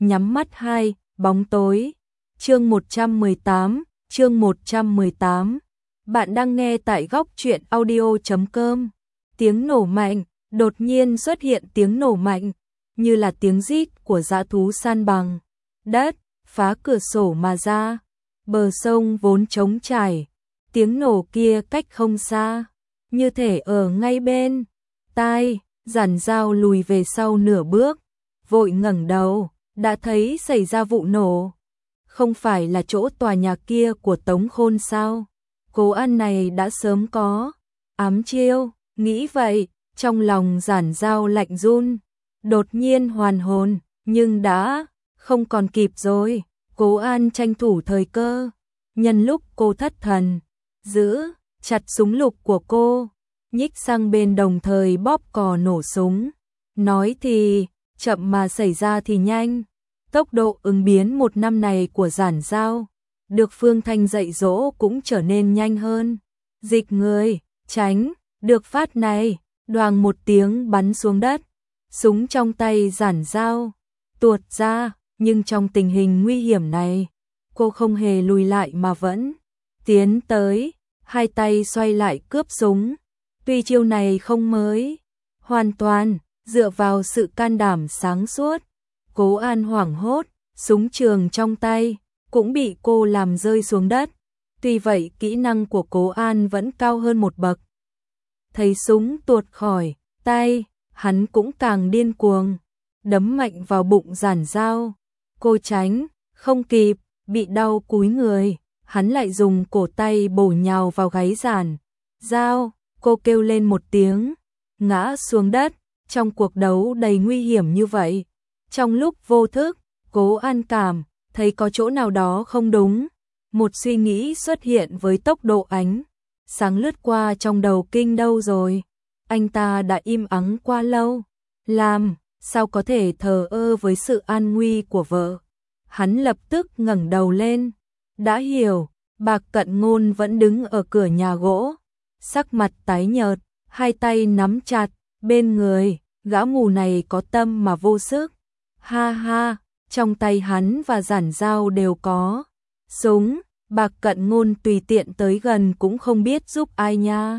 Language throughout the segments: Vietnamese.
nhắm mắt hai, bóng tối. Chương 118, chương 118. Bạn đang nghe tại góc truyện audio.com. Tiếng nổ mạnh, đột nhiên xuất hiện tiếng nổ mạnh, như là tiếng rít của dã thú san bằng đất, phá cửa sổ mà ra. Bờ sông vốn trống trải, tiếng nổ kia cách không xa, như thể ở ngay bên tai. Giản Dao lùi về sau nửa bước, vội ngẩng đầu, đã thấy xảy ra vụ nổ. Không phải là chỗ tòa nhà kia của Tống Khôn sao? Cố An này đã sớm có ám chiêu, nghĩ vậy, trong lòng Giản Dao lạnh run, đột nhiên hoàn hồn, nhưng đã không còn kịp rồi. Cố An tranh thủ thời cơ, nhân lúc cô thất thần, giữ chặt súng lục của cô, nhích sang bên đồng thời bóp cò nổ súng. Nói thì chậm mà xảy ra thì nhanh. Tốc độ ứng biến một năm này của Giản Dao, được Phương Thanh dạy dỗ cũng trở nên nhanh hơn. Dịch người, tránh, được phát này, đoàng một tiếng bắn xuống đất. Súng trong tay Giản Dao tuột ra, nhưng trong tình hình nguy hiểm này, cô không hề lùi lại mà vẫn tiến tới, hai tay xoay lại cướp súng. Tuy chiêu này không mới, hoàn toàn dựa vào sự can đảm sáng suốt. Cố An hoảng hốt, súng trường trong tay cũng bị cô làm rơi xuống đất. Tuy vậy kỹ năng của Cố An vẫn cao hơn một bậc. Thấy súng tuột khỏi tay, hắn cũng càng điên cuồng, đấm mạnh vào bụng Giản Dao. Cô tránh không kịp, bị đau cúi người, hắn lại dùng cổ tay bổ nhào vào gáy Giản Dao. Cô kêu lên một tiếng, ngã xuống đất. Trong cuộc đấu đầy nguy hiểm như vậy, trong lúc vô thức, Cố An cảm thấy có chỗ nào đó không đúng. Một suy nghĩ xuất hiện với tốc độ ánh sáng lướt qua trong đầu. Kinh đâu rồi? Anh ta đã im ắng quá lâu, làm sao có thể thờ ơ với sự an nguy của vợ? Hắn lập tức ngẩng đầu lên, đã hiểu. Bạc Cận Ngôn vẫn đứng ở cửa nhà gỗ, sắc mặt tái nhợt, hai tay nắm chặt bên người. Gã mù này có tâm mà vô sức. Ha ha, trong tay hắn và Giản Dao đều có súng. Bạc Cận Ngôn tùy tiện tới gần cũng không biết giúp ai nha.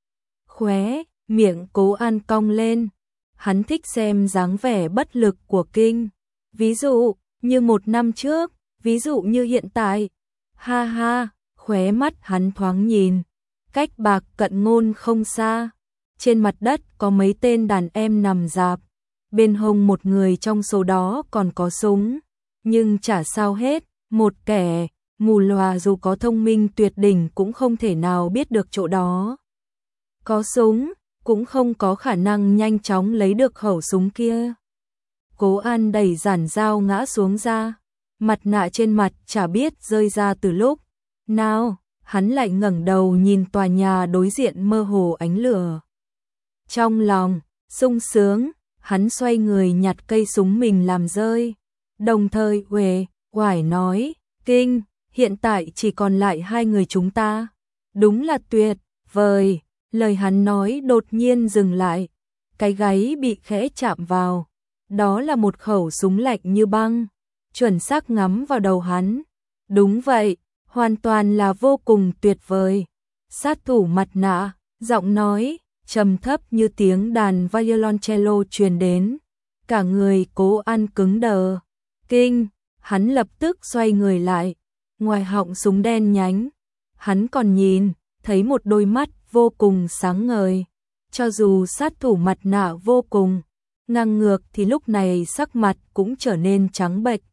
Khóe miệng Cố An cong lên, hắn thích xem dáng vẻ bất lực của Kinh. Ví dụ như một năm trước, ví dụ như hiện tại. Ha ha, khóe mắt hắn thoáng nhìn, cách Bạc Cận Ngôn không xa. Trên mặt đất có mấy tên đàn em nằm rạp, bên hông một người trong số đó còn có súng. Nhưng chả sao hết, một kẻ mù lòa dù có thông minh tuyệt đỉnh cũng không thể nào biết được chỗ đó có súng, cũng không có khả năng nhanh chóng lấy được khẩu súng kia. Cố An đẩy Giản Dao ngã xuống ra, mặt nạ trên mặt chả biết rơi ra từ lúc nào. Hắn lại ngẩng đầu nhìn tòa nhà đối diện mơ hồ ánh lửa. Trong lòng sung sướng, hắn xoay người nhặt cây súng mình làm rơi, đồng thời uể oải nói, Kinh, hiện tại chỉ còn lại hai người chúng ta. Đúng là tuyệt vời. Lời hắn nói đột nhiên dừng lại, cái gáy bị khẽ chạm vào. Đó là một khẩu súng lạnh như băng, chuẩn xác ngắm vào đầu hắn. Đúng vậy, hoàn toàn là vô cùng tuyệt vời. Sát thủ mặt nạ, giọng nói trầm thấp như tiếng đàn violoncello truyền đến. Cả người Cố An cứng đờ. Kinh, hắn lập tức xoay người lại. Ngoài họng súng đen nhánh, hắn còn nhìn thấy một đôi mắt vô cùng sáng ngời. Cho dù sát thủ mặt nạ vô cùng ngang ngược thì lúc này sắc mặt cũng trở nên trắng bệch.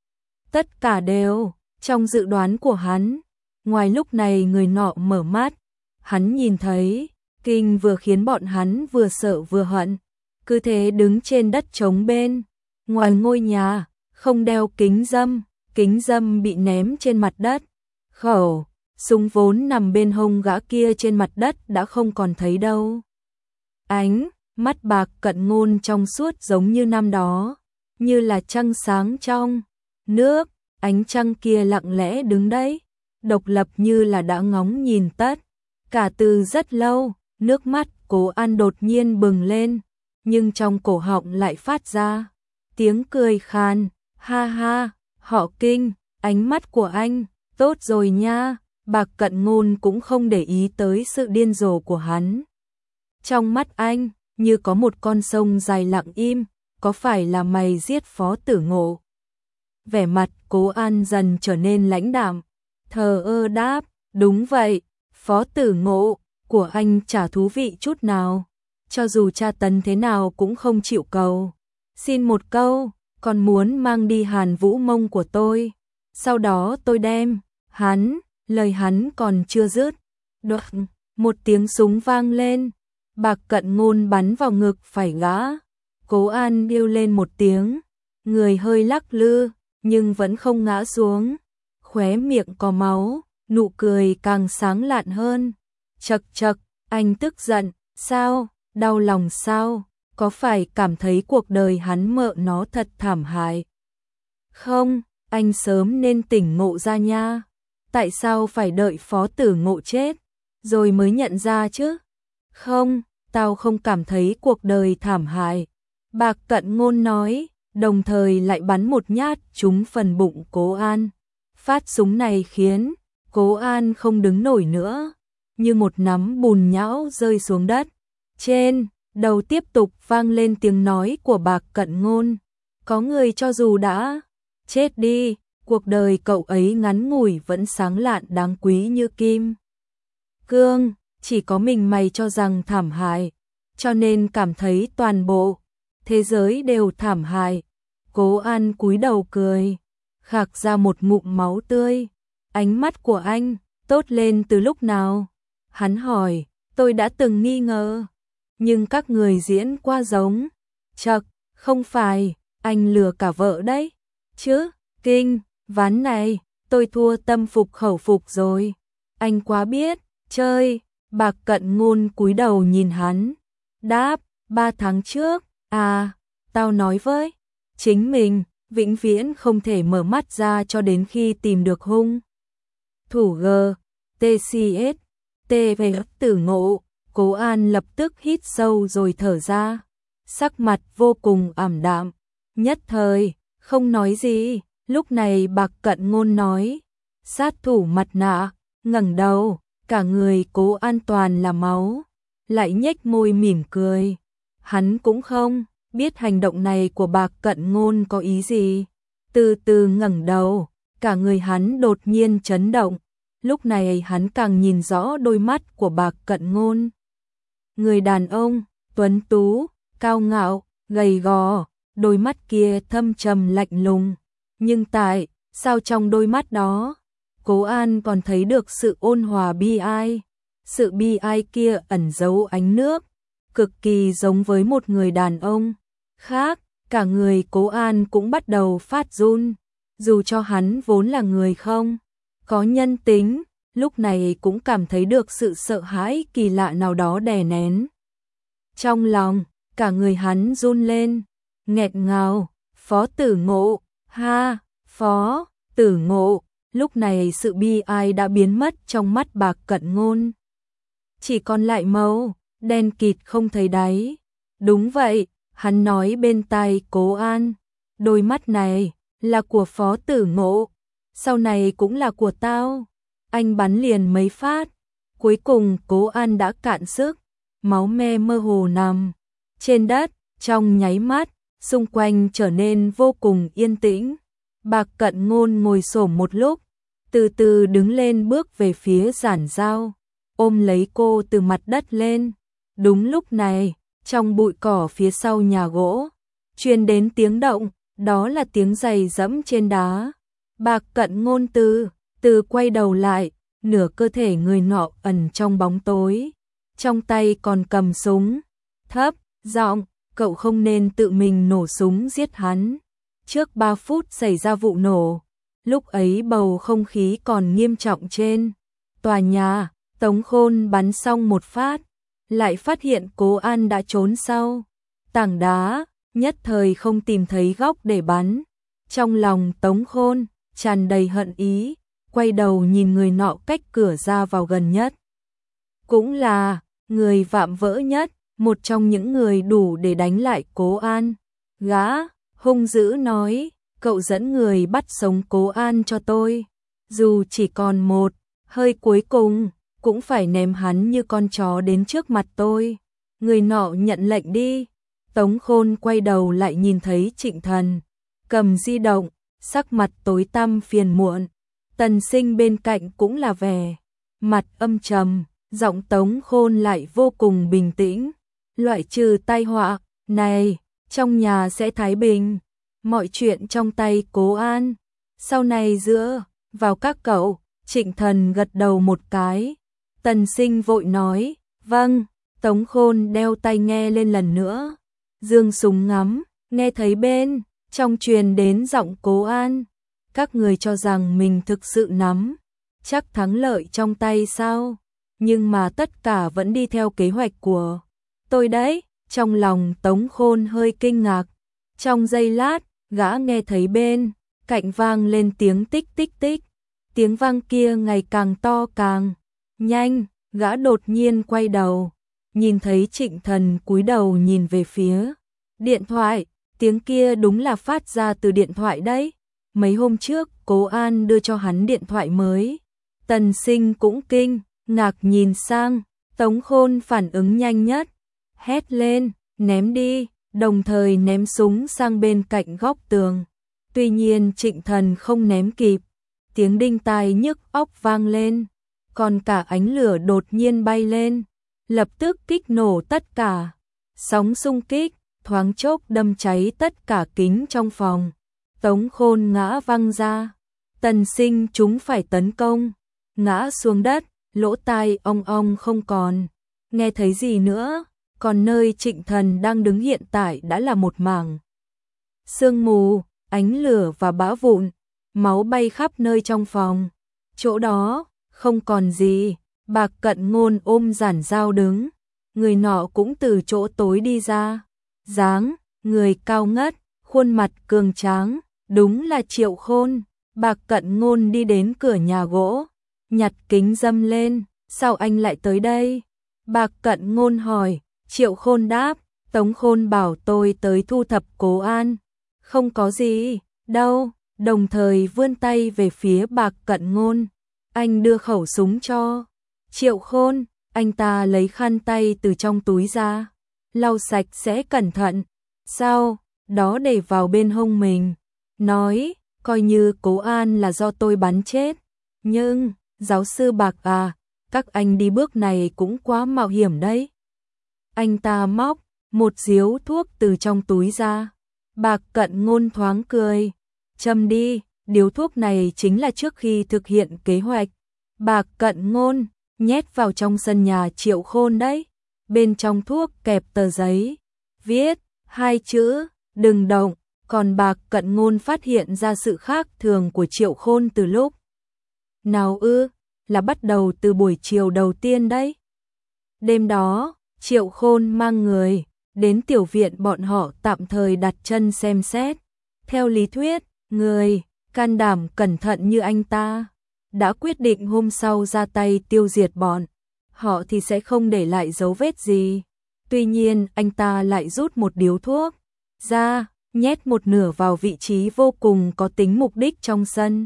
Tất cả đều trong dự đoán của hắn. Ngoài lúc này người nọ mở mắt, hắn nhìn thấy Kinh vừa khiến bọn hắn vừa sợ vừa hận, cứ thế đứng trên đất trống bên ngoài ngôi nhà, không đeo kính dâm bị ném trên mặt đất. Khẩu súng vốn nằm bên hông gã kia trên mặt đất đã không còn thấy đâu. Ánh mắt Bạc Cận Ngôn trong suốt giống như năm đó, như là trăng sáng trong nước. Ánh trăng kia lặng lẽ đứng đấy, độc lập như là đã ngóng nhìn tất cả từ rất lâu. Nước mắt Cố An đột nhiên bừng lên, nhưng trong cổ họng lại phát ra tiếng cười khan. Ha ha, họ Kinh, ánh mắt của anh, tốt rồi nha. Bạc Cận Ngôn cũng không để ý tới sự điên rồ của hắn. Trong mắt anh, như có một con sông dài lặng im, có phải là mày giết Phó Tử Ngộ? Vẻ mặt Cố An dần trở nên lãnh đạm, thờ ơ đáp, đúng vậy, Phó Tử Ngộ của anh chả thú vị chút nào, cho dù tra tấn thế nào cũng không chịu cầu. Xin một câu, còn muốn mang đi Hàn Vũ Mông của tôi, sau đó tôi đem hắn, lời hắn còn chưa dứt. Đột, một tiếng súng vang lên, Bạc Cận Ngôn bắn vào ngực phải gã. Cố An kêu lên một tiếng, người hơi lắc lư, nhưng vẫn không ngã xuống. Khóe miệng có máu, nụ cười càng sáng lạn hơn. Chậc chậc, anh tức giận, sao, đau lòng sao, có phải cảm thấy cuộc đời hắn mợ nó thật thảm hại? Không, anh sớm nên tỉnh ngộ ra nha. Tại sao phải đợi Phó Tử Ngộ chết, rồi mới nhận ra chứ? Không, tao không cảm thấy cuộc đời thảm hại. Bạc Cận Ngôn nói, đồng thời lại bắn một nhát trúng phần bụng Cố An. Phát súng này khiến Cố An không đứng nổi nữa, như một nắm bùn nhão rơi xuống đất. Trên đầu tiếp tục vang lên tiếng nói của Bạc Cận Ngôn, có người cho dù đã chết đi, cuộc đời cậu ấy ngắn ngủi vẫn sáng lạn đáng quý như kim cương, chỉ có mình mày cho rằng thảm hại, cho nên cảm thấy toàn bộ thế giới đều thảm hại. Cố An cúi đầu cười, khạc ra một ngụm máu tươi. Ánh mắt của anh tốt lên từ lúc nào? Hắn hỏi, tôi đã từng nghi ngờ, nhưng các người diễn quá giống. Chậc, không phải, anh lừa cả vợ đấy chứ. Kinh, ván này, tôi thua tâm phục khẩu phục rồi. Anh quá biết chơi. Bạc Cận Ngôn cúi đầu nhìn hắn, đáp, 3 tháng trước, à, tao nói với chính mình, vĩnh viễn không thể mở mắt ra cho đến khi tìm được hung thủ. TCS, về Tử Ngộ. Cố An lập tức hít sâu rồi thở ra, sắc mặt vô cùng ảm đạm, nhất thời không nói gì. Lúc này Bạc Cận Ngôn nói, sát thủ mặt nạ, ngẩng đầu, cả người Cố An toàn là máu, lại nhếch môi mỉm cười. Hắn cũng không biết hành động này của Bạc Cận Ngôn có ý gì. Từ từ ngẩng đầu, cả người hắn đột nhiên chấn động. Lúc này hắn càng nhìn rõ đôi mắt của Bạc Cận Ngôn. Người đàn ông, tuấn tú, cao ngạo, gầy gò, đôi mắt kia thâm trầm lạnh lùng. Nhưng tại sao trong đôi mắt đó, Cố An còn thấy được sự ôn hòa bi ai. Sự bi ai kia ẩn giấu ánh nước, cực kỳ giống với một người đàn ông khác. Cả người Cố An cũng bắt đầu phát run, dù cho hắn vốn là người không có nhân tính, lúc này cũng cảm thấy được sự sợ hãi kỳ lạ nào đó đè nén trong lòng. Cả người hắn run lên, nghẹn ngào, Phó Tử Ngộ, ha, Phó Tử Ngộ. Lúc này sự bi ai đã biến mất trong mắt Bạc Cận Ngôn, chỉ còn lại màu đen kịt không thấy đáy. Đúng vậy, hắn nói bên tai Cố An, đôi mắt này là của Phó Tử Ngộ, sau này cũng là của tao. Anh bắn liền mấy phát, cuối cùng Cố An đã cạn sức, máu me mơ hồ nằm trên đất. Trong nháy mắt, xung quanh trở nên vô cùng yên tĩnh. Bạc Cận Ngôn ngồi xổm một lúc, từ từ đứng lên bước về phía Giản Giao, ôm lấy cô từ mặt đất lên. Đúng lúc này, trong bụi cỏ phía sau nhà gỗ, truyền đến tiếng động, đó là tiếng giày giẫm trên đá. Bạc Cận Ngôn từ quay đầu lại, nửa cơ thể người nọ ẩn trong bóng tối, trong tay còn cầm súng. Thấp giọng, cậu không nên tự mình nổ súng giết hắn. Trước 3 phút xảy ra vụ nổ, lúc ấy bầu không khí còn nghiêm trọng trên tòa nhà. Tống Khôn bắn xong một phát, lại phát hiện Cố An đã trốn sau tảng đá, nhất thời không tìm thấy góc để bắn. Trong lòng Tống Khôn tràn đầy hận ý, quay đầu nhìn người nọ cách cửa ra vào gần nhất, cũng là người vạm vỡ nhất, một trong những người đủ để đánh lại Cố An. Gã hung dữ nói, cậu dẫn người bắt sống Cố An cho tôi. Dù chỉ còn một hơi cuối cùng, cũng phải ném hắn như con chó đến trước mặt tôi. Người nọ nhận lệnh đi. Tống Khôn quay đầu lại nhìn thấy Trịnh Thần cầm di động, sắc mặt tối tăm phiền muộn. Tần Sinh bên cạnh cũng là vẻ mặt âm trầm, giọng Tống Khôn lại vô cùng bình tĩnh. Loại trừ tai họa này, trong nhà sẽ thái bình. Mọi chuyện trong tay Cố An, sau này dựa vào các cậu. Trịnh Thần gật đầu một cái. Tần Sinh vội nói, vâng. Tống Khôn đeo tai nghe lên lần nữa. Dương súng ngắm, nghe thấy bên trong truyền đến giọng Cố An. Các người cho rằng mình thực sự nắm chắc thắng lợi trong tay sao? Nhưng mà tất cả vẫn đi theo kế hoạch của tôi đấy. Trong lòng Tống Khôn hơi kinh ngạc. Trong giây lát, gã nghe thấy bên cạnh vang lên tiếng tích tích tích. Tiếng vang kia ngày càng to càng nhanh. Gã đột nhiên quay đầu, nhìn thấy Trịnh Thần cúi đầu nhìn về phía điện thoại. Tiếng kia đúng là phát ra từ điện thoại đấy. Mấy hôm trước Cố An đưa cho hắn điện thoại mới. Tần Sinh cũng kinh ngạc nhìn sang. Tống Khôn phản ứng nhanh nhất, hét lên, ném đi, đồng thời ném súng sang bên cạnh góc tường. Tuy nhiên Trịnh Thần không ném kịp. Tiếng đinh tai nhức óc vang lên, còn cả ánh lửa đột nhiên bay lên, lập tức kích nổ tất cả. Sóng xung kích thoáng chốc đâm cháy tất cả kính trong phòng. Tống Khôn ngã văng ra. Tần Sinh chúng phải tấn công, ngã xuống đất, lỗ tai ong ong không còn nghe thấy gì nữa. Còn nơi Trịnh Thần đang đứng hiện tại đã là một mảng sương mù, ánh lửa và bã vụn, máu bay khắp nơi trong phòng. Chỗ đó không còn gì. Bạc Cận Ngôn ôm giản dao đứng, người nọ cũng từ chỗ tối đi ra. Dáng người cao ngất, khuôn mặt cường tráng, đúng là Triệu Khôn. Bạc Cận Ngôn đi đến cửa nhà gỗ, nhặt kính râm lên. Sao anh lại tới đây? Bạc Cận Ngôn hỏi. Triệu Khôn đáp, Tống Khôn bảo tôi tới thu thập Cố An. Không có gì đâu. Đồng thời vươn tay về phía Bạc Cận Ngôn. Anh đưa khẩu súng cho Triệu Khôn. Anh ta lấy khăn tay từ trong túi ra, lau sạch sẽ cẩn thận, sau đó để vào bên hông mình, nói, coi như Cố An là do tôi bắn chết. Nhưng, giáo sư Bạc à, các anh đi bước này cũng quá mạo hiểm đấy. Anh ta móc một điếu thuốc từ trong túi ra. Bạc Cận Ngôn thoáng cười. Châm đi, điếu thuốc này chính là trước khi thực hiện kế hoạch Bạc Cận Ngôn nhét vào trong sân nhà Triệu Khôn đấy. Bên trong thuốc kẹp tờ giấy, viết hai chữ, đừng động. Còn Bạc Cận Ngôn phát hiện ra sự khác thường của Triệu Khôn từ lúc nào ư? Là bắt đầu từ buổi chiều đầu tiên đấy. Đêm đó, Triệu Khôn mang người đến tiểu viện bọn họ tạm thời đặt chân xem xét. Theo lý thuyết, người can đảm cẩn thận như anh ta đã quyết định hôm sau ra tay tiêu diệt bọn họ thì sẽ không để lại dấu vết gì. Tuy nhiên anh ta lại rút một điếu thuốc ra, nhét một nửa vào vị trí vô cùng có tính mục đích trong sân.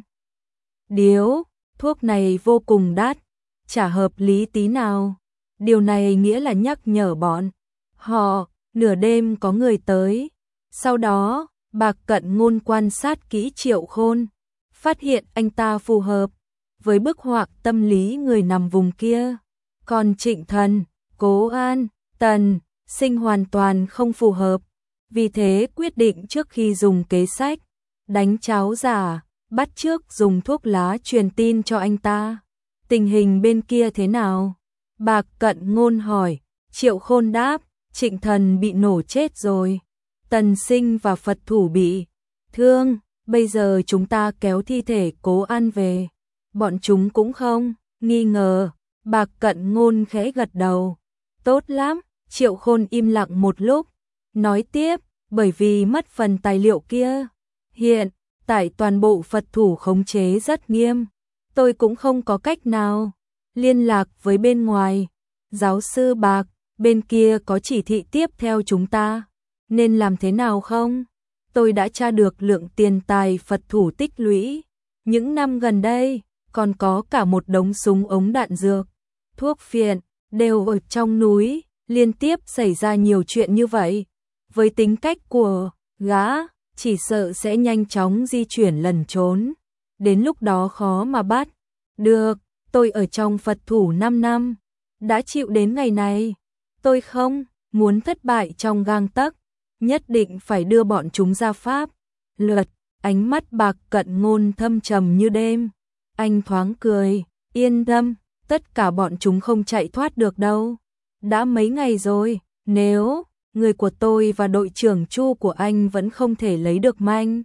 Điếu thuốc này vô cùng đắt, chả hợp lý tí nào. Điều này nghĩa là nhắc nhở bọn họ nửa đêm có người tới. Sau đó, Bạc Cận Ngôn quan sát kỹ Triệu Khôn, phát hiện anh ta phù hợp với bức họa tâm lý người nằm vùng kia. Còn Trịnh Thần, Cố An, Tần Sinh hoàn toàn không phù hợp. Vì thế quyết định trước khi dùng kế sách đánh cháo giả, bắt chước dùng thuốc lá truyền tin cho anh ta. Tình hình bên kia thế nào? Bạc Cận Ngôn hỏi. Triệu Khôn đáp, Trịnh Thần bị nổ chết rồi. Tần Sinh và Phật Thủ bị thương. Bây giờ chúng ta kéo thi thể Cố An về. Bọn chúng cũng không nghi ngờ. Bạc Cận Ngôn khẽ gật đầu. Tốt lắm. Triệu Khôn im lặng một lúc, nói tiếp, bởi vì mất phần tài liệu kia. Hiện tại toàn bộ Phật Thủ khống chế rất nghiêm. Tôi cũng không có cách nào liên lạc với bên ngoài. Giáo sư Bạc, bên kia có chỉ thị tiếp theo chúng ta nên làm thế nào không? tôi đã tra được lượng tiền tài Phật thủ tích lũy. Những năm gần đây, còn có cả một đống súng ống đạn dược, thuốc phiện, đều ở trong núi, liên tiếp xảy ra nhiều chuyện như vậy. Với tính cách của gã, chỉ sợ sẽ nhanh chóng di chuyển lẩn trốn. Đến lúc đó khó mà bắt được. Tôi ở trong Phật thủ 5 năm, đã chịu đến ngày này. Tôi không muốn thất bại trong gang tấc, nhất định phải đưa bọn chúng ra pháp luật. Ánh mắt Bạc Cận Ngôn thâm trầm như đêm. Anh thoáng cười, yên tâm, tất cả bọn chúng không chạy thoát được đâu. Đã mấy ngày rồi, nếu người của tôi và đội trưởng Chu của anh vẫn không thể lấy được manh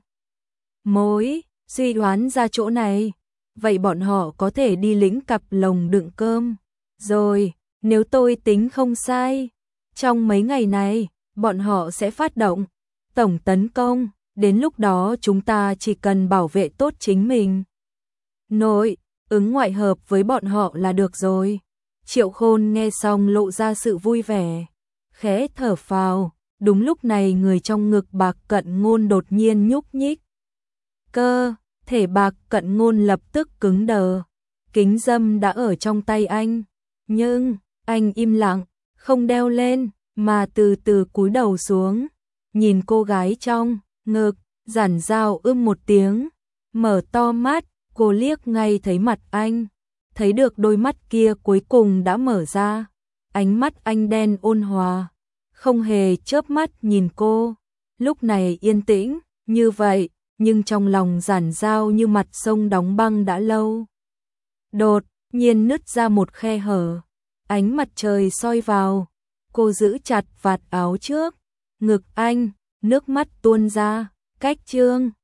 mối, suy đoán ra chỗ này, vậy bọn họ có thể đi lĩnh cặp lồng đựng cơm. Rồi, nếu tôi tính không sai, trong mấy ngày này, bọn họ sẽ phát động tổng tấn công, đến lúc đó chúng ta chỉ cần bảo vệ tốt chính mình. Nội ứng ngoại hợp với bọn họ là được rồi. Triệu Khôn nghe xong lộ ra sự vui vẻ, khẽ thở phào. Đúng lúc này người trong ngực Bạc Cận Ngôn đột nhiên nhúc nhích. Cơ thể Bạc Cận Ngôn lập tức cứng đờ. Kính râm đã ở trong tay anh, nhưng anh im lặng, không đeo lên, mà từ từ cúi đầu xuống, nhìn cô gái trong ngực. Giản Dao một tiếng, mở to mắt, cô liếc ngay thấy mặt anh, thấy được đôi mắt kia cuối cùng đã mở ra. Ánh mắt anh đen ôn hòa, không hề chớp mắt nhìn cô. Lúc này yên tĩnh như vậy, nhưng trong lòng Giản Dao như mặt sông đóng băng đã lâu. Đột nhiên nứt ra một khe hở, ánh mặt trời soi vào. Cô giữ chặt vạt áo trước ngực anh, nước mắt tuôn ra. Cách chương